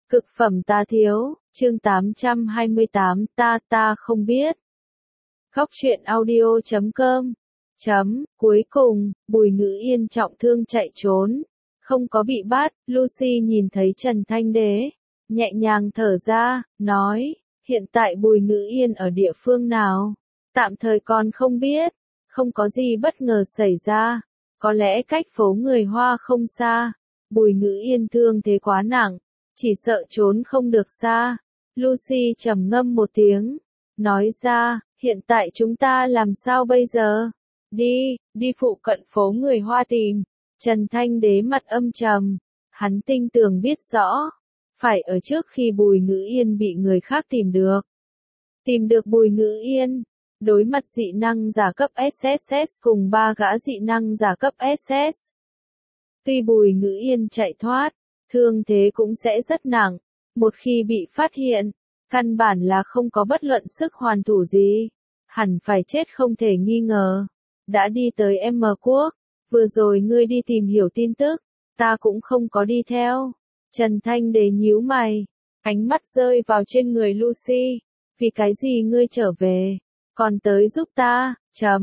Cực phẩm ta thiếu, chương 828, ta không biết. Góc truyện audio.com. Cuối cùng, Bùi Ngữ Yên trọng thương chạy trốn. Không có bị bắt, Lucy nhìn thấy Trần Thanh Đế. Nhẹ nhàng thở ra, nói, hiện tại Bùi Ngữ Yên ở địa phương nào? Tạm thời còn không biết, không có gì bất ngờ xảy ra. Có lẽ cách phố người Hoa không xa. Bùi Ngữ Yên thương thế quá nặng, chỉ sợ trốn không được xa. Lucy trầm ngâm một tiếng, nói ra, hiện tại chúng ta làm sao bây giờ? Đi phụ cận phố người Hoa tìm. Trần Thanh Đế mặt âm trầm, hắn tinh tường biết rõ, phải ở trước khi Bùi Ngữ Yên bị người khác tìm được. Tìm được Bùi Ngữ Yên, đối mặt dị năng giả cấp SSS cùng 3 gã dị năng giả cấp SS. Tuy Bùi Ngữ Yên chạy thoát, thương thế cũng sẽ rất nặng, một khi bị phát hiện, căn bản là không có bất luận sức hoàn thủ gì, hẳn phải chết không thể nghi ngờ. Đã đi tới M quốc, vừa rồi ngươi đi tìm hiểu tin tức, ta cũng không có đi theo. Trần Thanh Đế nhíu mày, ánh mắt rơi vào trên người Lucy, vì cái gì ngươi trở về, còn tới giúp ta?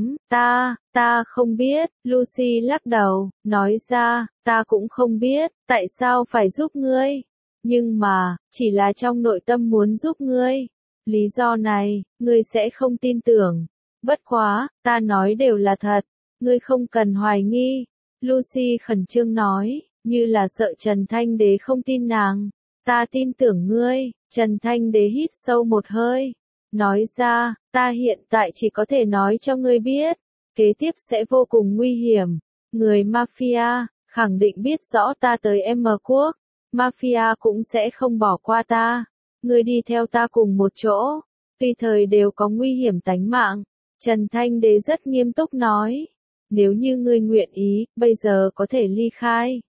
Ta không biết. Lucy lắc đầu, nói ra, ta cũng không biết, tại sao phải giúp ngươi. Nhưng mà, chỉ là trong nội tâm muốn giúp ngươi. Lý do này, ngươi sẽ không tin tưởng. Bất quá, ta nói đều là thật, ngươi không cần hoài nghi. Lucy khẩn trương nói, như là sợ Trần Thanh Đế không tin nàng. Ta tin tưởng ngươi. Trần Thanh Đế hít sâu một hơi, nói ra, ta hiện tại chỉ có thể nói cho ngươi biết, kế tiếp sẽ vô cùng nguy hiểm. Người Mafia, khẳng định biết rõ ta tới M quốc, Mafia cũng sẽ không bỏ qua ta. Ngươi đi theo ta cùng một chỗ, tùy thời đều có nguy hiểm tánh mạng. Trần Thanh Đế rất nghiêm túc nói, nếu như ngươi nguyện ý, bây giờ có thể ly khai.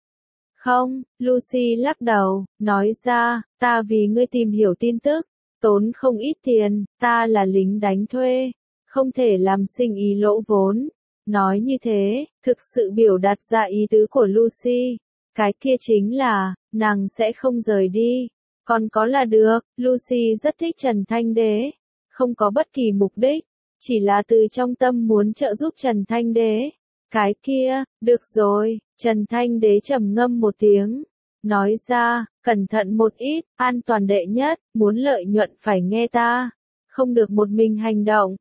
Không, Lucy lắc đầu, nói ra, ta vì ngươi tìm hiểu tin tức, tốn không ít tiền, ta là lính đánh thuê, không thể làm sinh ý lỗ vốn. Nói như thế, thực sự biểu đạt ra ý tứ của Lucy, cái kia chính là, nàng sẽ không rời đi, còn có là được. Lucy rất thích Trần Thanh Đế, không có bất kỳ mục đích, chỉ là từ trong tâm muốn trợ giúp Trần Thanh Đế. Cái kia, được rồi. Trần Thanh Đế trầm ngâm một tiếng, nói ra, cẩn thận một ít, an toàn đệ nhất, muốn lợi nhuận phải nghe ta, không được một mình hành động.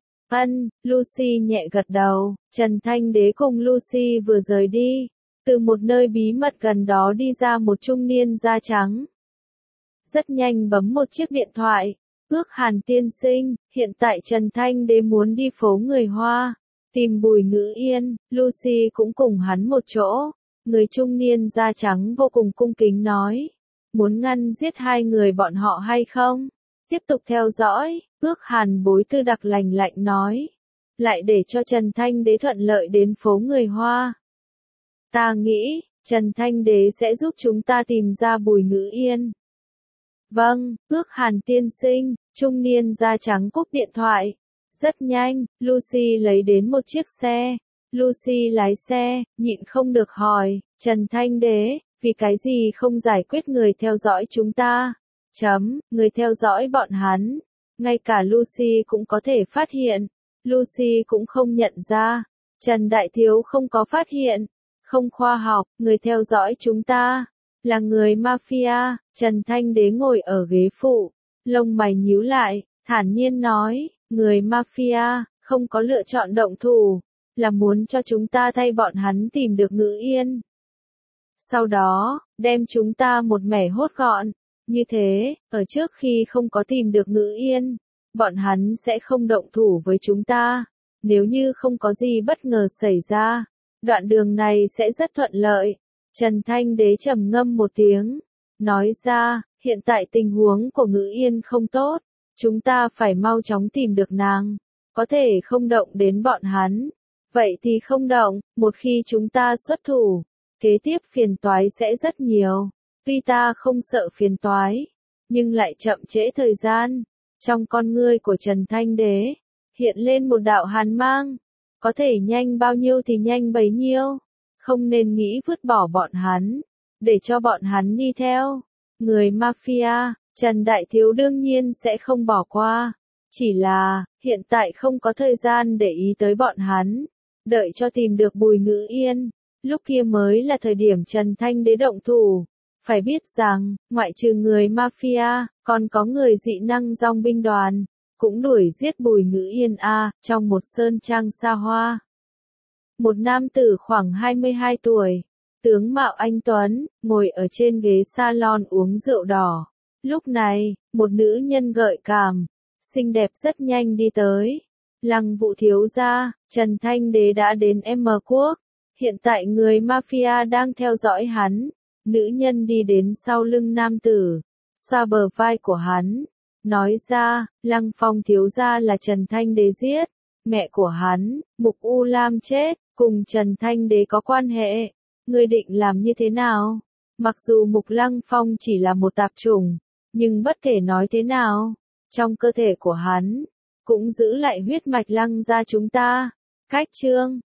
Lucy nhẹ gật đầu. Trần Thanh Đế cùng Lucy vừa rời đi, từ một nơi bí mật gần đó đi ra một trung niên da trắng. Rất nhanh bấm một chiếc điện thoại, Ước Hàn tiên sinh, hiện tại Trần Thanh Đế muốn đi phố người Hoa, tìm Bùi Ngữ Yên. Lucy cũng cùng hắn một chỗ. Người trung niên da trắng vô cùng cung kính nói, muốn ngăn giết hai người bọn họ hay không? Tiếp tục theo dõi. Ước Hàn bối tư đặc lạnh lạnh nói, lại để cho Trần Thanh Đế thuận lợi đến phố người Hoa. Ta nghĩ, Trần Thanh Đế sẽ giúp chúng ta tìm ra Bùi Ngữ Yên. Vâng, Ước Hàn tiên sinh. Trung niên da trắng cúp điện thoại. Rất nhanh, Lucy lấy đến một chiếc xe. Lucy lái xe, nhịn không được hỏi, Trần Thanh Đế, vì cái gì không giải quyết người theo dõi chúng ta? Người theo dõi bọn hắn. Ngay cả Lucy cũng có thể phát hiện. Lucy cũng không nhận ra. Trần Đại Thiếu không có phát hiện. Không khoa học, người theo dõi chúng ta là người Mafia. Trần Thanh Đế ngồi ở ghế phụ, lông mày nhíu lại, thản nhiên nói, người Mafia không có lựa chọn động thủ, là muốn cho chúng ta thay bọn hắn tìm được Ngữ Yên. Sau đó, đem chúng ta một mẻ hốt gọn. Như thế, ở trước khi không có tìm được Ngữ Yên, bọn hắn sẽ không động thủ với chúng ta. Nếu như không có gì bất ngờ xảy ra, đoạn đường này sẽ rất thuận lợi. Trần Thanh Đế trầm ngâm một tiếng, nói ra, hiện tại tình huống của Ngữ Yên không tốt, chúng ta phải mau chóng tìm được nàng, có thể không động đến bọn hắn. Vậy thì không động, một khi chúng ta xuất thủ, kế tiếp phiền toái sẽ rất nhiều. Tuy ta không sợ phiền toái, nhưng lại chậm trễ thời gian. Trong con ngươi của Trần Thanh Đế, hiện lên một đạo hàn mang. Có thể nhanh bao nhiêu thì nhanh bấy nhiêu. Không nên nghĩ vứt bỏ bọn hắn, để cho bọn hắn đi theo. Người mafia, Trần Đại Thiếu đương nhiên sẽ không bỏ qua. Chỉ là, hiện tại không có thời gian để ý tới bọn hắn. Đợi cho tìm được Bùi Ngữ Yên, lúc kia mới là thời điểm Trần Thanh Đế động thủ. Phải biết rằng, ngoại trừ người mafia, còn có người dị năng dòng binh đoàn, cũng đuổi giết Bùi Ngữ Yên trong một sơn trang xa hoa. Một nam tử khoảng 22 tuổi, tướng mạo anh tuấn, ngồi ở trên ghế salon uống rượu đỏ. Lúc này, một nữ nhân gợi cảm, xinh đẹp rất nhanh đi tới. Lăng Vũ thiếu gia, Trần Thanh Đế đã đến M quốc. Hiện tại người mafia đang theo dõi hắn. Nữ nhân đi đến sau lưng nam tử, xoa bờ vai của hắn, nói ra, Lăng Phong thiếu gia là Trần Thanh Đế giết. Mẹ của hắn, Mục U Lam chết, cùng Trần Thanh Đế có quan hệ. Ngươi định làm như thế nào? Mặc dù Mục Lăng Phong chỉ là một tạp chủng, nhưng bất kể nói thế nào, trong cơ thể của hắn, cũng giữ lại huyết mạch Lăng gia chúng ta. Cách chương